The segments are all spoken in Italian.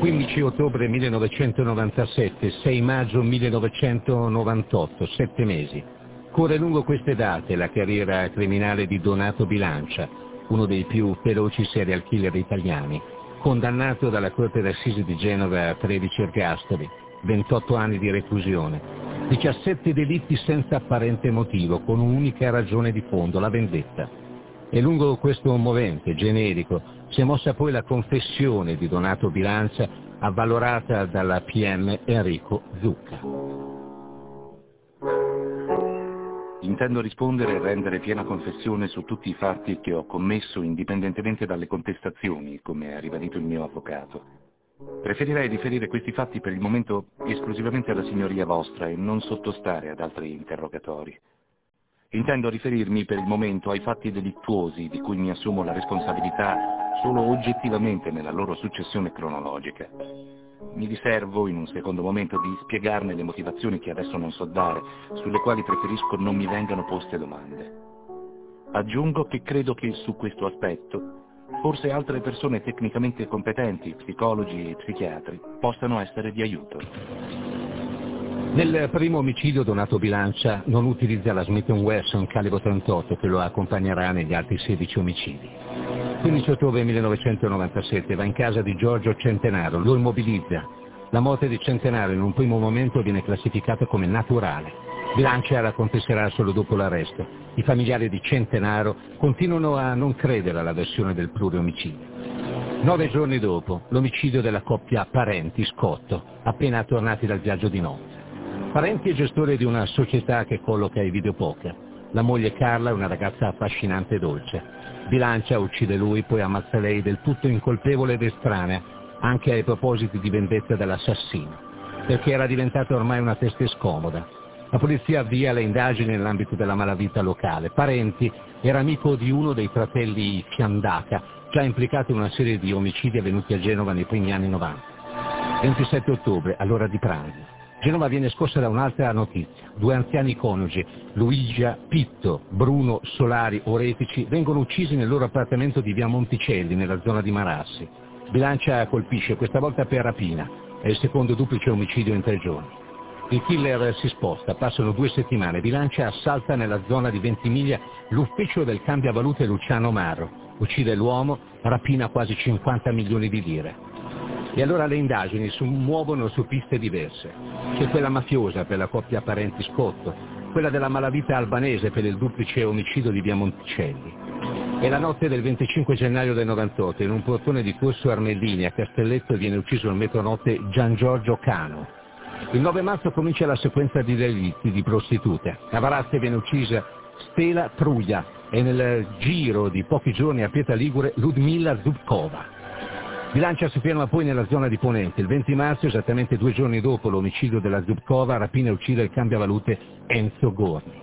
15 ottobre 1997, 6 maggio 1998, 7 mesi. Corre lungo queste date la carriera criminale di Donato Bilancia, uno dei più feroci serial killer italiani, condannato dalla Corte d'Assise di Genova a 13 ergastoli, 28 anni di reclusione, 17 delitti senza apparente motivo, con un'unica ragione di fondo, la vendetta. E lungo questo movente generico si è mossa poi la confessione di Donato Bilancia, avvalorata dalla PM Enrico Zucca. Intendo rispondere e rendere piena confessione su tutti i fatti che ho commesso indipendentemente dalle contestazioni, come ha ribadito il mio avvocato. Preferirei riferire questi fatti per il momento esclusivamente alla signoria vostra e non sottostare ad altri interrogatori. Intendo riferirmi per il momento ai fatti delittuosi di cui mi assumo la responsabilità solo oggettivamente nella loro successione cronologica. Mi riservo, in un secondo momento, di spiegarne le motivazioni che adesso non so dare, sulle quali preferisco non mi vengano poste domande. Aggiungo che credo che su questo aspetto, forse altre persone tecnicamente competenti, psicologi e psichiatri, possano essere di aiuto. Nel primo omicidio Donato Bilancia non utilizza la Smith & Wesson calibro 38 che lo accompagnerà negli altri 16 omicidi. 15 ottobre 1997 va in casa di Giorgio Centenaro, lo immobilizza. La morte di Centenaro in un primo momento viene classificata come naturale. Bilancia la confesserà solo dopo l'arresto. I familiari di Centenaro continuano a non credere alla versione del pluriomicidio. 9 giorni dopo, l'omicidio della coppia Parenti-Scotto, appena tornati dal viaggio di notte. Parenti è gestore di una società che colloca i videopoker. La moglie Carla è una ragazza affascinante e dolce. Bilancia uccide lui, poi ammazza lei del tutto incolpevole ed estranea, anche ai propositi di vendetta dell'assassino, perché era diventata ormai una testa scomoda. La polizia avvia le indagini nell'ambito della malavita locale. Parenti era amico di uno dei fratelli Fiandaca, già implicato in una serie di omicidi avvenuti a Genova nei primi anni 90. 27 ottobre, all'ora di pranzo. Genova viene scossa da un'altra notizia. 2 anziani coniugi, Luigia Pitto, Bruno Solari Oretici, vengono uccisi nel loro appartamento di via Monticelli, nella zona di Marassi. Bilancia colpisce, questa volta per rapina. È il secondo duplice omicidio in 3 giorni. Il killer si sposta, passano 2 settimane. Bilancia assalta nella zona di Ventimiglia l'ufficio del cambiavalute Luciano Marro. Uccide l'uomo, rapina quasi 50 milioni di lire. E allora le indagini si muovono su piste diverse. C'è quella mafiosa per la coppia Parenti-Scotto, quella della malavita albanese per il duplice omicidio di via Monticelli. E la notte del 25 gennaio del 98, in un portone di Corso Armellini a Castelletto, viene ucciso il metronotte Gian Giorgio Cano. Il 9 marzo comincia la sequenza di delitti di prostitute. A Varazze viene uccisa Stella Truglia e nel giro di pochi giorni a Pietra Ligure Ludmilla Zubkova. Bilancia si ferma poi nella zona di Ponente. Il 20 marzo, esattamente 2 giorni dopo l'omicidio della Zubkova, rapina e uccide il cambiavalute Enzo Gorni.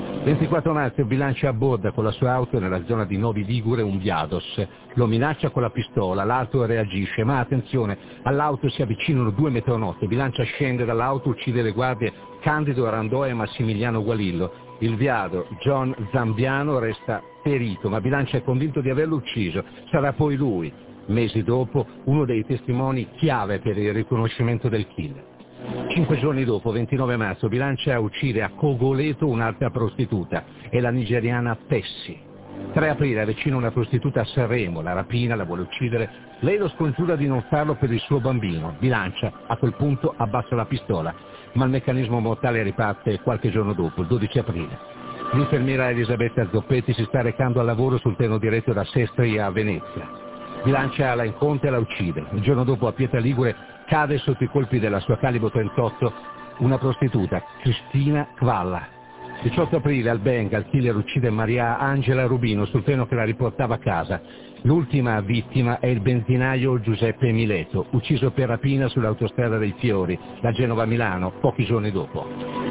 24 marzo Bilancia abborda con la sua auto nella zona di Novi Ligure un Viados. Lo minaccia con la pistola, l'auto reagisce, ma attenzione, all'auto si avvicinano 2 metronotte. Bilancia scende dall'auto, uccide le guardie Candido Arandò e Massimiliano Gualillo. Il viado, John Zambiano, resta ferito, ma Bilancia è convinto di averlo ucciso. Sarà poi lui, mesi dopo, uno dei testimoni chiave per il riconoscimento del killer. 5 giorni dopo, 29 marzo, Bilancia uccide a Cogoleto un'altra prostituta, è la nigeriana Tessi. 3 aprile avvicina una prostituta a Sanremo, la rapina, la vuole uccidere, lei lo scongiura di non farlo per il suo bambino. Bilancia a quel punto abbassa la pistola, ma il meccanismo mortale riparte qualche giorno dopo, il 12 aprile. L'infermiera Elisabetta Zoppetti si sta recando al lavoro sul treno diretto da Sestri a Venezia. Bilancia la incontra e la uccide. Il giorno dopo a Pietra Ligure cade sotto i colpi della sua calibro 38 una prostituta, Cristina Kvalla. 18 aprile al Benga il killer uccide Maria Angela Rubino sul treno che la riportava a casa. L'ultima vittima è il benzinaio Giuseppe Mileto, ucciso per rapina sull'autostrada dei Fiori, da Genova a Milano, pochi giorni dopo.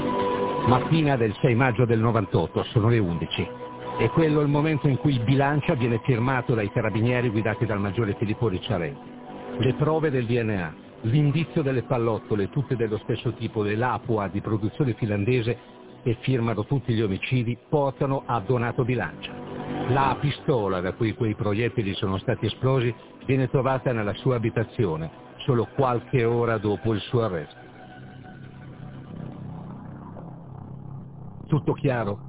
Mattina del 6 maggio del 98, sono le 11. E quello è il momento in cui Bilancia viene firmato dai carabinieri guidati dal maggiore Filippo Ricciarelli. Le prove del DNA, l'indizio delle pallottole, tutte dello stesso tipo, dell'Apua di produzione finlandese che firmano tutti gli omicidi, portano a Donato Bilancia. La pistola da cui quei proiettili sono stati esplosi viene trovata nella sua abitazione. solo qualche ora dopo il suo arresto. Tutto chiaro?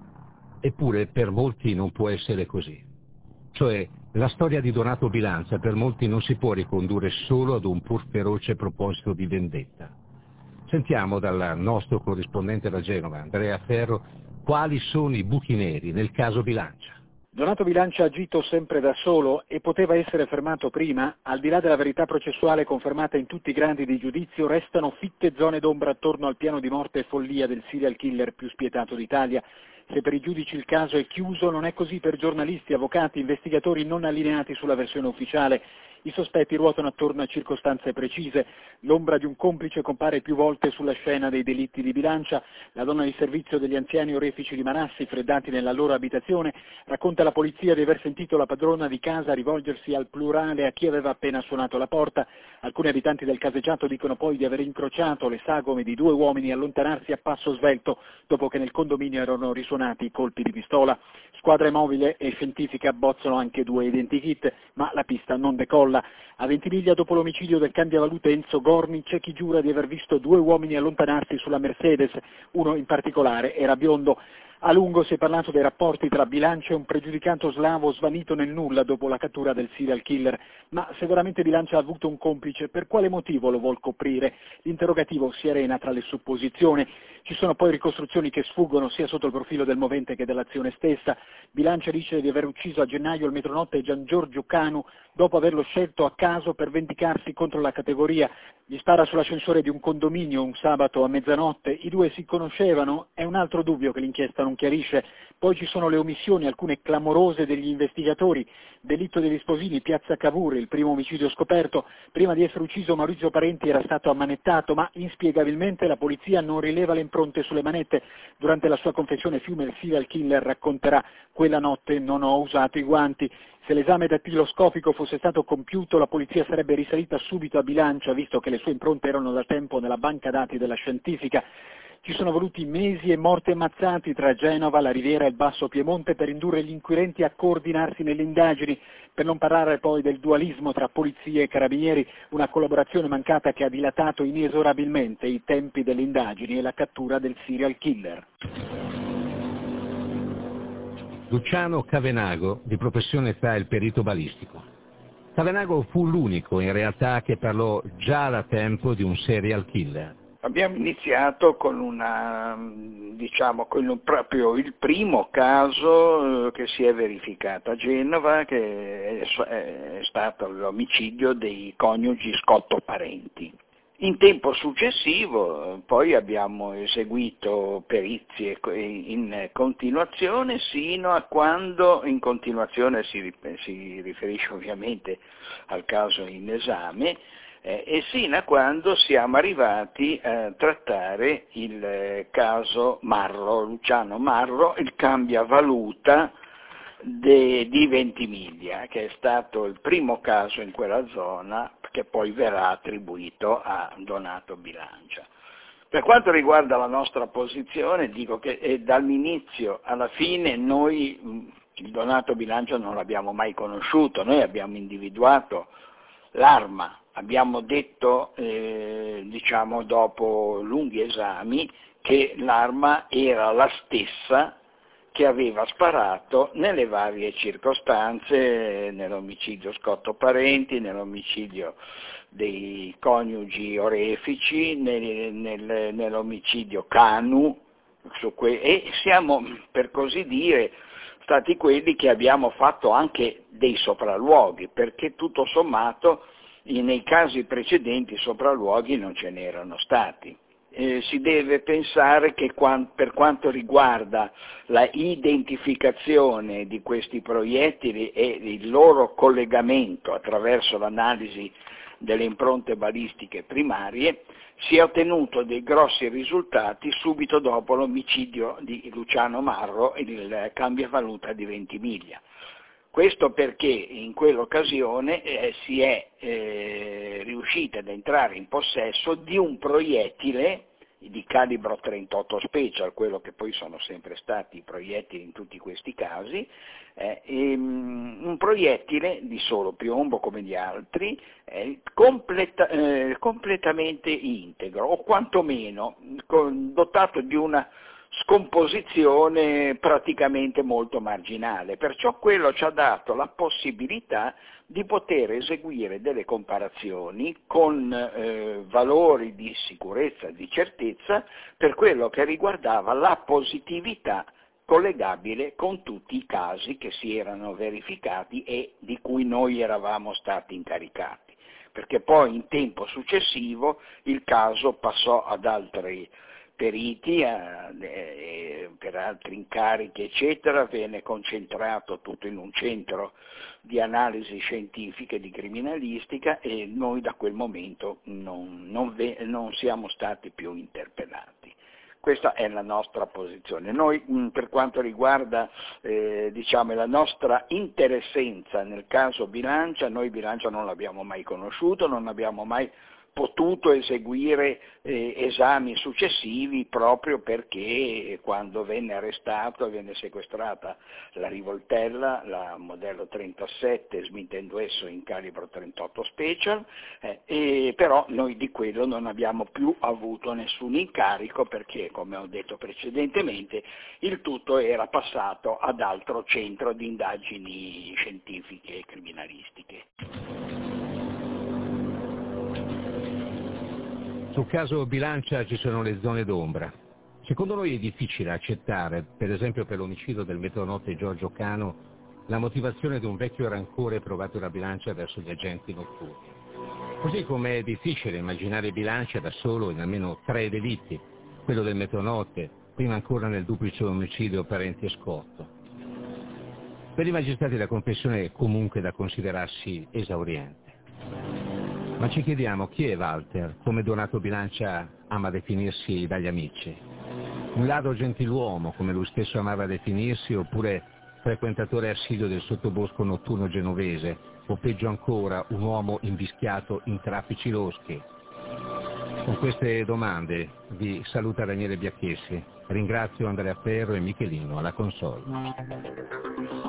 Eppure per molti non può essere così. Cioè, la storia di Donato Bilancia per molti non si può ricondurre solo ad un pur feroce proposito di vendetta. Sentiamo dal nostro corrispondente da Genova, Andrea Ferro, quali sono i buchi neri nel caso Bilancia. Donato Bilancia ha agito sempre da solo e poteva essere fermato prima. Al di là della verità processuale confermata in tutti i gradi di giudizio, restano fitte zone d'ombra attorno al piano di morte e follia del serial killer più spietato d'Italia. Se per i giudici il caso è chiuso, non è così per giornalisti, avvocati, investigatori non allineati sulla versione ufficiale. I sospetti ruotano attorno a circostanze precise. L'ombra di un complice compare più volte sulla scena dei delitti di Bilancia. La donna di servizio degli anziani orefici di Manassi, freddati nella loro abitazione, racconta alla polizia di aver sentito la padrona di casa rivolgersi al plurale a chi aveva appena suonato la porta. Alcuni abitanti del caseggiato dicono poi di aver incrociato le sagome di due uomini allontanarsi a passo svelto dopo che nel condominio erano risuonati i colpi di pistola. Squadre mobile e scientifiche abbozzano anche 2 identikit, ma la pista non decolla. A Ventimiglia, dopo l'omicidio del cambiavalute Enzo Gorni, c'è chi giura di aver visto 2 uomini allontanarsi sulla Mercedes, uno in particolare era biondo. A lungo si è parlato dei rapporti tra Bilancia e un pregiudicato slavo svanito nel nulla dopo la cattura del serial killer, ma se veramente Bilancia ha avuto un complice, per quale motivo lo vuol coprire? L'interrogativo si arena tra le supposizioni. Ci sono poi ricostruzioni che sfuggono sia sotto il profilo del movente che dell'azione stessa. Bilancia dice di aver ucciso a gennaio il metronotte Gian Giorgio Canu dopo averlo scelto a caso per vendicarsi contro la categoria. Gli spara sull'ascensore di un condominio un sabato a mezzanotte. I 2 si conoscevano? È un altro dubbio che l'inchiesta non chiarisce. Poi ci sono le omissioni, alcune clamorose degli investigatori. Delitto degli sposini, piazza Cavour, il primo omicidio scoperto. Prima di essere ucciso Maurizio Parenti era stato ammanettato, ma inspiegabilmente la polizia non rileva le impronte sulle manette. Durante la sua confessione Fiume, il serial killer racconterà: quella notte non ho usato i guanti. Se l'esame dattiloscopico fosse stato compiuto, la polizia sarebbe risalita subito a Bilancia, visto che le sue impronte erano da tempo nella banca dati della scientifica. Ci sono voluti mesi e morti ammazzati tra Genova, la Riviera e il Basso Piemonte per indurre gli inquirenti a coordinarsi nelle indagini, per non parlare poi del dualismo tra polizia e carabinieri, una collaborazione mancata che ha dilatato inesorabilmente i tempi delle indagini e la cattura del serial killer. Luciano Cavenago, di professione fa il perito balistico. Cavenago fu l'unico in realtà che parlò già da tempo di un serial killer. Abbiamo iniziato con proprio il primo caso che si è verificato a Genova, che è stato l'omicidio dei coniugi Scotto Parenti. In tempo successivo poi abbiamo eseguito perizie in continuazione, sino a quando, in continuazione si riferisce ovviamente al caso in esame, e sino a quando siamo arrivati a trattare il caso Marro, Luciano Marro, il cambiavaluta di Ventimiglia, che è stato il primo caso in quella zona che poi verrà attribuito a Donato Bilancia. Per quanto riguarda la nostra posizione, dico che dall'inizio alla fine noi il Donato Bilancia non l'abbiamo mai conosciuto, noi abbiamo individuato l'arma, abbiamo detto, dopo lunghi esami, che l'arma era la stessa che aveva sparato nelle varie circostanze, nell'omicidio Scotto Parenti, nell'omicidio dei coniugi orefici, nell'omicidio Canu, e siamo, per così dire, stati quelli che abbiamo fatto anche dei sopralluoghi, perché tutto sommato nei casi precedenti sopralluoghi non ce n'erano stati. Si deve pensare che per quanto riguarda la identificazione di questi proiettili e il loro collegamento attraverso l'analisi delle impronte balistiche primarie, si è ottenuto dei grossi risultati subito dopo l'omicidio di Luciano Marro e il cambiavaluta di Ventimiglia. Questo perché in quell'occasione si è riusciti ad entrare in possesso di un proiettile di calibro 38 Special, quello che poi sono sempre stati i proiettili in tutti questi casi, un proiettile di solo piombo come gli altri, completamente integro, o quantomeno dotato di una scomposizione praticamente molto marginale, perciò quello ci ha dato la possibilità di poter eseguire delle comparazioni con valori di sicurezza, di certezza, per quello che riguardava la positività collegabile con tutti i casi che si erano verificati e di cui noi eravamo stati incaricati, perché poi in tempo successivo il caso passò ad altri periti, per altri incarichi eccetera, venne concentrato tutto in un centro di analisi scientifiche di criminalistica e noi da quel momento non siamo stati più interpellati. Questa è la nostra posizione. Noi per quanto riguarda la nostra interessenza nel caso Bilancia, noi Bilancia non l'abbiamo mai conosciuto, non abbiamo mai potuto eseguire esami successivi proprio perché quando venne arrestato e venne sequestrata la rivoltella, la modello 37, smittendo esso in calibro 38 Special, però noi di quello non abbiamo più avuto nessun incarico perché, come ho detto precedentemente, il tutto era passato ad altro centro di indagini scientifiche e criminalistiche. Sul caso Bilancia ci sono le zone d'ombra. Secondo noi è difficile accettare, per esempio per l'omicidio del metronotte Giorgio Cano, la motivazione di un vecchio rancore provato da Bilancia verso gli agenti notturni. Così come è difficile immaginare Bilancia da solo in almeno 3 delitti, quello del metronotte, prima ancora nel duplice omicidio Parenti e Scotto. Per i magistrati la confessione è comunque da considerarsi esauriente. Ma ci chiediamo chi è Walter, come Donato Bilancia ama definirsi dagli amici. Un ladro gentiluomo, come lui stesso amava definirsi, oppure frequentatore assiduo del sottobosco notturno genovese, o peggio ancora, un uomo invischiato in traffici loschi? Con queste domande vi saluta Daniele Biacchessi. Ringrazio Andrea Ferro e Michelino alla console.